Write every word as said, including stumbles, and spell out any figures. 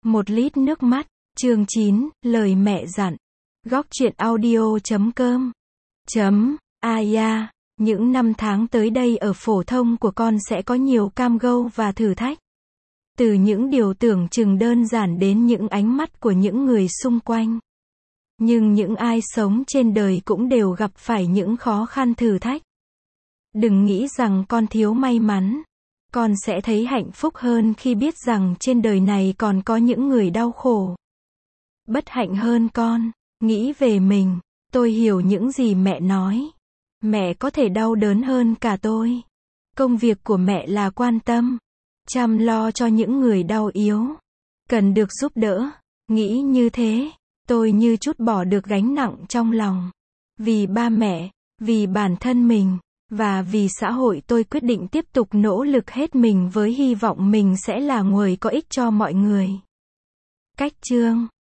Một lít nước mắt, chương chín, lời mẹ dặn. Góc truyện audio chấm com chấm aya. Những năm tháng tới đây ở phổ thông của con sẽ có nhiều cam go và thử thách. Từ những điều tưởng chừng đơn giản đến những ánh mắt của những người xung quanh. Nhưng những ai sống trên đời cũng đều gặp phải những khó khăn thử thách. Đừng nghĩ rằng con thiếu may mắn. Con sẽ thấy hạnh phúc hơn khi biết rằng trên đời này còn có những người đau khổ. Bất hạnh hơn con. Nghĩ về mình. Tôi hiểu những gì mẹ nói. Mẹ có thể đau đớn hơn cả tôi. Công việc của mẹ là quan tâm, chăm lo cho những người đau yếu, cần được giúp đỡ. Nghĩ như thế, tôi như trút bỏ được gánh nặng trong lòng. Vì ba mẹ, vì bản thân mình, và vì xã hội tôi quyết định tiếp tục nỗ lực hết mình với hy vọng mình sẽ là người có ích cho mọi người. Cách chương